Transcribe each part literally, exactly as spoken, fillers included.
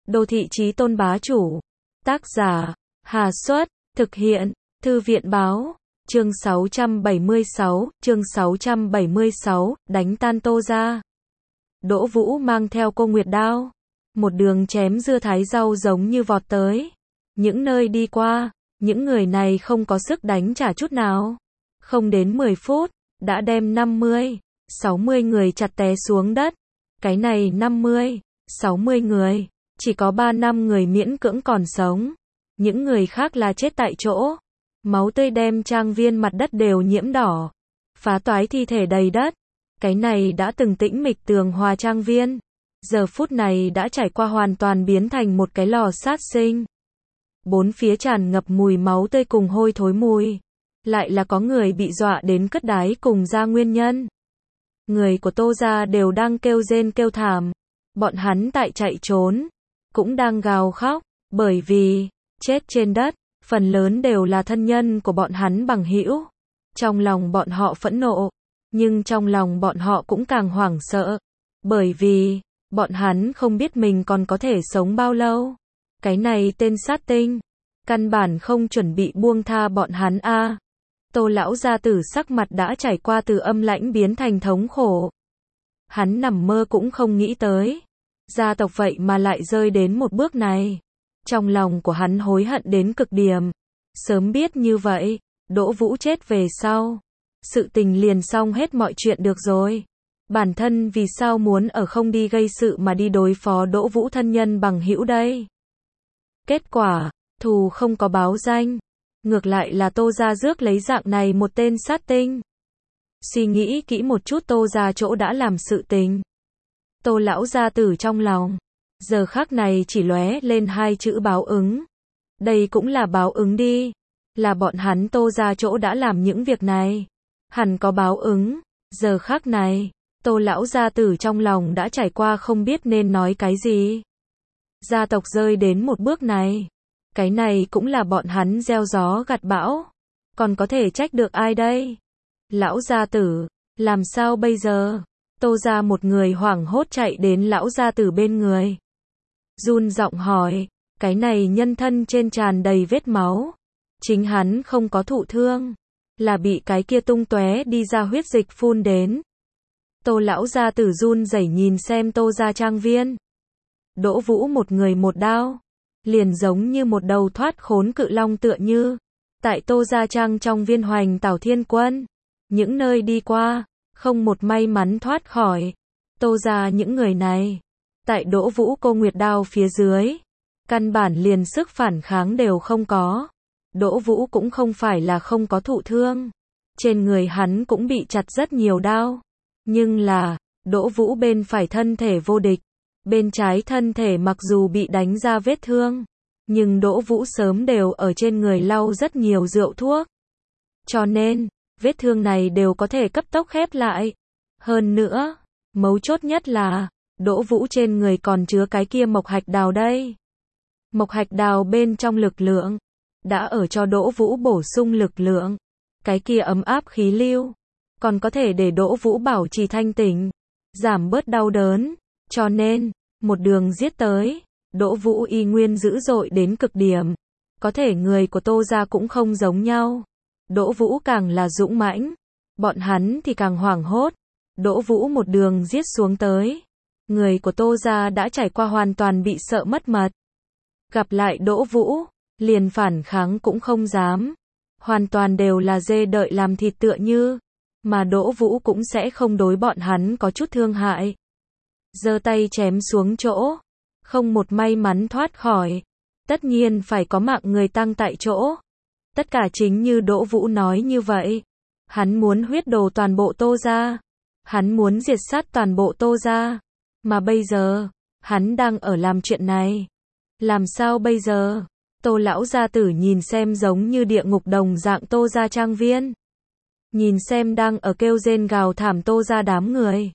Đô thị chí tôn bá chủ. Tác giả, Hà Xuất, thực hiện, Thư viện Báo. Chương sáu trăm bảy mươi sáu, chương sáu trăm bảy mươi sáu, đánh tan Tô gia. Đỗ Vũ mang theo cô Nguyệt đao, một đường chém dưa thái rau giống như vọt tới. Những nơi đi qua, những người này không có sức đánh trả chút nào. Không đến mười phút, đã đem năm mươi, sáu mươi người chặt té xuống đất. Cái này năm mươi, sáu mươi người, chỉ có ba năm người miễn cưỡng còn sống. Những người khác là chết tại chỗ. Máu tươi đem trang viên mặt đất đều nhiễm đỏ. Phá toái thi thể đầy đất. Cái này đã từng tĩnh mịch tường hòa trang viên. Giờ phút này đã trải qua hoàn toàn biến thành một cái lò sát sinh. Bốn phía tràn ngập mùi máu tươi cùng hôi thối mùi. Lại là có người bị dọa đến cất đái cùng ra nguyên nhân. Người của Tô gia đều đang kêu rên kêu thảm. Bọn hắn tại chạy trốn, cũng đang gào khóc, bởi vì, chết trên đất, phần lớn đều là thân nhân của bọn hắn bằng hữu. Trong lòng bọn họ phẫn nộ, nhưng trong lòng bọn họ cũng càng hoảng sợ, bởi vì, bọn hắn không biết mình còn có thể sống bao lâu. Cái này tên sát tinh, căn bản không chuẩn bị buông tha bọn hắn a. À. Tô lão gia tử sắc mặt đã trải qua từ âm lãnh biến thành thống khổ. Hắn nằm mơ cũng không nghĩ tới, gia tộc vậy mà lại rơi đến một bước này. Trong lòng của hắn hối hận đến cực điểm. Sớm biết như vậy, Đỗ Vũ chết về sau, sự tình liền xong hết mọi chuyện được rồi. Bản thân vì sao muốn ở không đi gây sự mà đi đối phó Đỗ Vũ thân nhân bằng hữu đây? Kết quả, thù không có báo danh, ngược lại là Tô gia rước lấy dạng này một tên sát tinh. Suy nghĩ kỹ một chút Tô gia chỗ đã làm sự tình. Tô lão gia tử trong lòng, giờ khắc này chỉ lóe lên hai chữ báo ứng. Đây cũng là báo ứng đi, là bọn hắn Tô gia chỗ đã làm những việc này, hẳn có báo ứng. Giờ khắc này, Tô lão gia tử trong lòng đã trải qua không biết nên nói cái gì. Gia tộc rơi đến một bước này, cái này cũng là bọn hắn gieo gió gặt bão, còn có thể trách được ai đây? Lão gia tử, làm sao bây giờ? Tô gia một người hoảng hốt chạy đến lão gia tử bên người, run giọng hỏi. Cái này nhân thân trên tràn đầy vết máu, chính hắn không có thụ thương, là bị cái kia tung tóe đi ra huyết dịch phun đến. Tô lão gia tử run rẩy nhìn xem Tô gia trang viên. Đỗ Vũ một người một đao, liền giống như một đầu thoát khốn cự long tựa như, tại Tô gia trang trong viên hoành tảo thiên quân. Những nơi đi qua, không một may mắn thoát khỏi. Tô gia những người này, tại Đỗ Vũ cô Nguyệt đao phía dưới, căn bản liền sức phản kháng đều không có. Đỗ Vũ cũng không phải là không có thụ thương, trên người hắn cũng bị chặt rất nhiều đao. Nhưng là, Đỗ Vũ bên phải thân thể vô địch, bên trái thân thể mặc dù bị đánh ra vết thương, nhưng Đỗ Vũ sớm đều ở trên người lau rất nhiều rượu thuốc. Cho nên, vết thương này đều có thể cấp tốc khép lại. Hơn nữa, mấu chốt nhất là, Đỗ Vũ trên người còn chứa cái kia mộc hạch đào đây. Mộc hạch đào bên trong lực lượng, đã ở cho Đỗ Vũ bổ sung lực lượng. Cái kia ấm áp khí lưu, còn có thể để Đỗ Vũ bảo trì thanh tỉnh, giảm bớt đau đớn. Cho nên, một đường giết tới, Đỗ Vũ y nguyên dữ dội đến cực điểm. Có thể người của Tô gia cũng không giống nhau. Đỗ Vũ càng là dũng mãnh, bọn hắn thì càng hoảng hốt. Đỗ Vũ một đường giết xuống tới, người của Tô gia đã trải qua hoàn toàn bị sợ mất mật. Gặp lại Đỗ Vũ, liền phản kháng cũng không dám. Hoàn toàn đều là dê đợi làm thịt tựa như, mà Đỗ Vũ cũng sẽ không đối bọn hắn có chút thương hại. Giơ tay chém xuống chỗ, không một may mắn thoát khỏi. Tất nhiên phải có mạng người tăng tại chỗ. Tất cả chính như Đỗ Vũ nói như vậy. Hắn muốn huyết đồ toàn bộ Tô gia. Hắn muốn diệt sát toàn bộ Tô gia. Mà bây giờ, hắn đang ở làm chuyện này. Làm sao bây giờ? Tô lão gia tử nhìn xem giống như địa ngục đồng dạng Tô gia trang viên. Nhìn xem đang ở kêu rên gào thảm Tô gia đám người.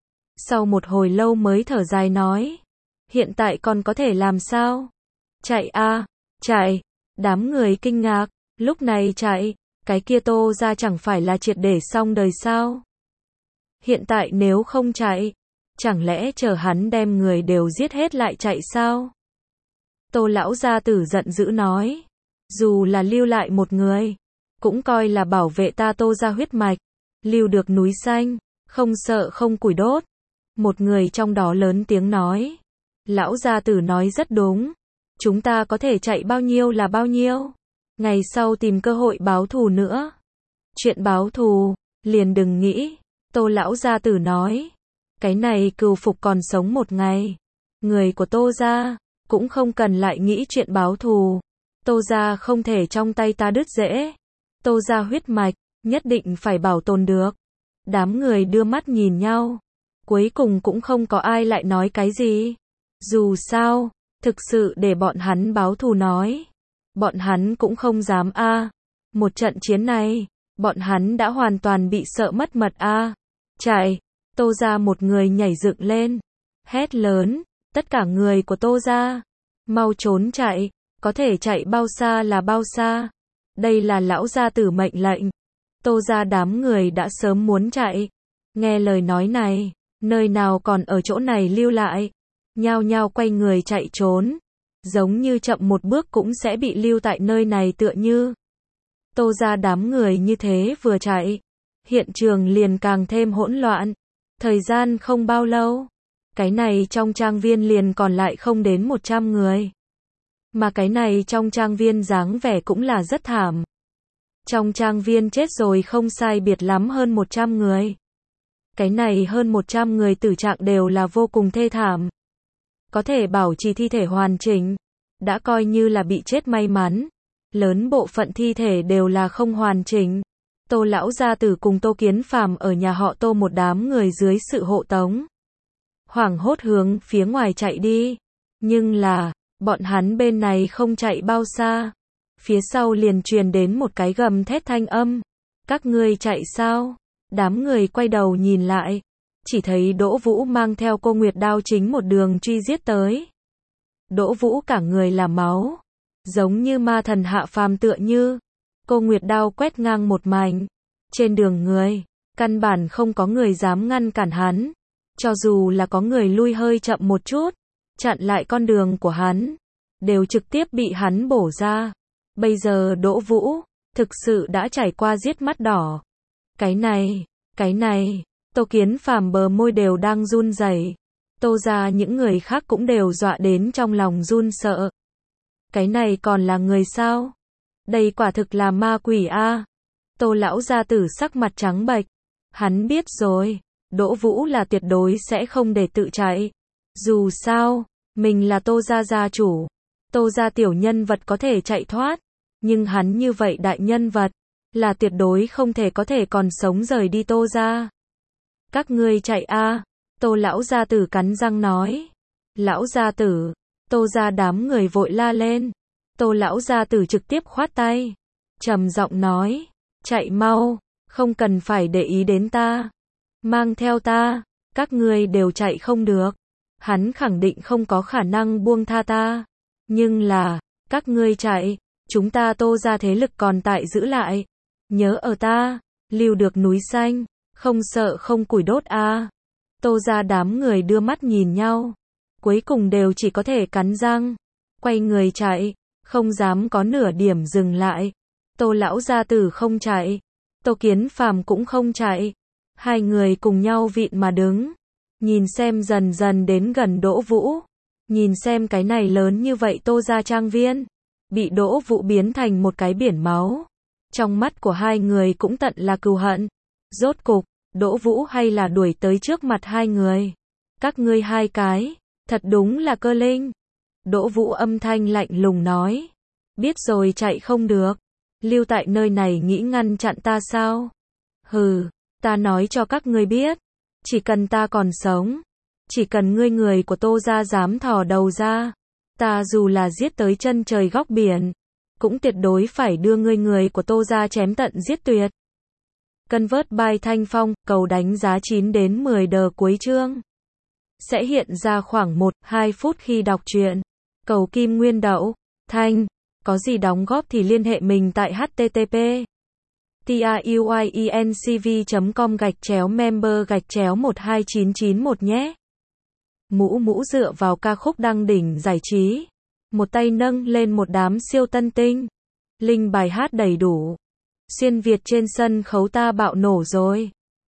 Sau một hồi lâu mới thở dài nói. Hiện tại còn có thể làm sao? Chạy a, chạy. Đám người kinh ngạc. Lúc này chạy, cái kia Tô gia chẳng phải là triệt để xong đời sao? Hiện tại nếu không chạy, chẳng lẽ chờ hắn đem người đều giết hết lại chạy sao? Tô lão gia tử giận dữ nói. Dù là lưu lại một người, cũng coi là bảo vệ ta Tô gia huyết mạch. Lưu được núi xanh, không sợ không củi đốt. Một người trong đó lớn tiếng nói. Lão gia tử nói rất đúng. Chúng ta có thể chạy bao nhiêu là bao nhiêu. Ngày sau tìm cơ hội báo thù nữa. Chuyện báo thù, liền đừng nghĩ. Tô lão gia tử nói. Cái này cừu phục còn sống một ngày. Người của Tô gia, cũng không cần lại nghĩ chuyện báo thù. Tô gia không thể trong tay ta đứt rễ. Tô gia huyết mạch, nhất định phải bảo tồn được. Đám người đưa mắt nhìn nhau. Cuối cùng cũng không có ai lại nói cái gì. Dù sao, thực sự để bọn hắn báo thù nói. Bọn hắn cũng không dám a. Một trận chiến này, bọn hắn đã hoàn toàn bị sợ mất mật a. Chạy, Tô gia một người nhảy dựng lên. Hét lớn, tất cả người của Tô gia, mau trốn chạy, có thể chạy bao xa là bao xa. Đây là lão gia tử mệnh lệnh. Tô gia đám người đã sớm muốn chạy. Nghe lời nói này, nơi nào còn ở chỗ này lưu lại. Nhao nhao quay người chạy trốn. Giống như chậm một bước cũng sẽ bị lưu tại nơi này tựa như. Tô gia đám người như thế vừa chạy. Hiện trường liền càng thêm hỗn loạn. Thời gian không bao lâu. Cái này trong trang viên liền còn lại không đến một trăm người. Mà cái này trong trang viên dáng vẻ cũng là rất thảm. Trong trang viên chết rồi không sai biệt lắm hơn một trăm người. Cái này hơn một trăm người tử trạng đều là vô cùng thê thảm. Có thể bảo trì thi thể hoàn chỉnh, đã coi như là bị chết may mắn. Lớn bộ phận thi thể đều là không hoàn chỉnh. Tô lão gia tử cùng Tô Kiến Phàm ở nhà họ Tô một đám người dưới sự hộ tống. Hoảng hốt hướng phía ngoài chạy đi. Nhưng là, bọn hắn bên này không chạy bao xa. Phía sau liền truyền đến một cái gầm thét thanh âm. Các ngươi chạy sao? Đám người quay đầu nhìn lại. Chỉ thấy Đỗ Vũ mang theo cô Nguyệt Đao chính một đường truy giết tới. Đỗ Vũ cả người là máu. Giống như ma thần hạ phàm tựa như. Cô Nguyệt Đao quét ngang một mảnh. Trên đường người, căn bản không có người dám ngăn cản hắn. Cho dù là có người lui hơi chậm một chút, chặn lại con đường của hắn, đều trực tiếp bị hắn bổ ra. Bây giờ Đỗ Vũ, thực sự đã trải qua giết mắt đỏ. Cái này, cái này, Tô Kiến Phàm bờ môi đều đang run rẩy. Tô gia những người khác cũng đều dọa đến trong lòng run sợ. Cái này còn là người sao? Đây quả thực là ma quỷ a. Tô lão gia tử sắc mặt trắng bệch. Hắn biết rồi, Đỗ Vũ là tuyệt đối sẽ không để tự chạy. Dù sao, mình là Tô gia gia chủ. Tô gia tiểu nhân vật có thể chạy thoát, nhưng hắn như vậy đại nhân vật, là tuyệt đối không thể có thể còn sống rời đi Tô gia. Các ngươi chạy a. Tô lão gia tử cắn răng nói. Lão gia tử, Tô gia đám người vội la lên. Tô lão gia tử trực tiếp khoát tay, trầm giọng nói, chạy mau, không cần phải để ý đến ta. Mang theo ta, các ngươi đều chạy không được. Hắn khẳng định không có khả năng buông tha ta. Nhưng là, các ngươi chạy, chúng ta Tô gia thế lực còn tại giữ lại. Nhớ ở ta, lưu được núi xanh, không sợ không củi đốt a. Tô gia đám người đưa mắt nhìn nhau, cuối cùng đều chỉ có thể cắn răng, quay người chạy, không dám có nửa điểm dừng lại. Tô lão gia tử không chạy, Tô Kiến Phàm cũng không chạy. Hai người cùng nhau vịn mà đứng, nhìn xem dần dần đến gần Đỗ Vũ, nhìn xem cái này lớn như vậy Tô gia trang viên, bị Đỗ Vũ biến thành một cái biển máu. Trong mắt của hai người cũng tận là cừu hận. Rốt cục, Đỗ Vũ hay là đuổi tới trước mặt hai người. Các ngươi hai cái, thật đúng là cơ linh. Đỗ Vũ âm thanh lạnh lùng nói. Biết rồi chạy không được. Lưu tại nơi này nghĩ ngăn chặn ta sao? Hừ, ta nói cho các ngươi biết. Chỉ cần ta còn sống. Chỉ cần ngươi người của Tô gia dám thò đầu ra. Ta dù là giết tới chân trời góc biển. Cũng tuyệt đối phải đưa ngươi người của Tô gia chém tận giết tuyệt. Convert by Thanh Phong, cầu đánh giá chín đến mười đờ cuối chương. Sẽ hiện ra khoảng một đến hai phút khi đọc truyện. Cầu Kim Nguyên Đậu, Thanh, có gì đóng góp thì liên hệ mình tại http truyencv chấm com gạch chéo member gạch chéo một hai chín chín một nhé. Mũ mũ dựa vào ca khúc đăng đỉnh giải trí. một tay nâng lên một đám siêu tân tinh. Linh bài hát đầy đủ. Xuyên Việt trên sân khấu ta bạo nổ rồi.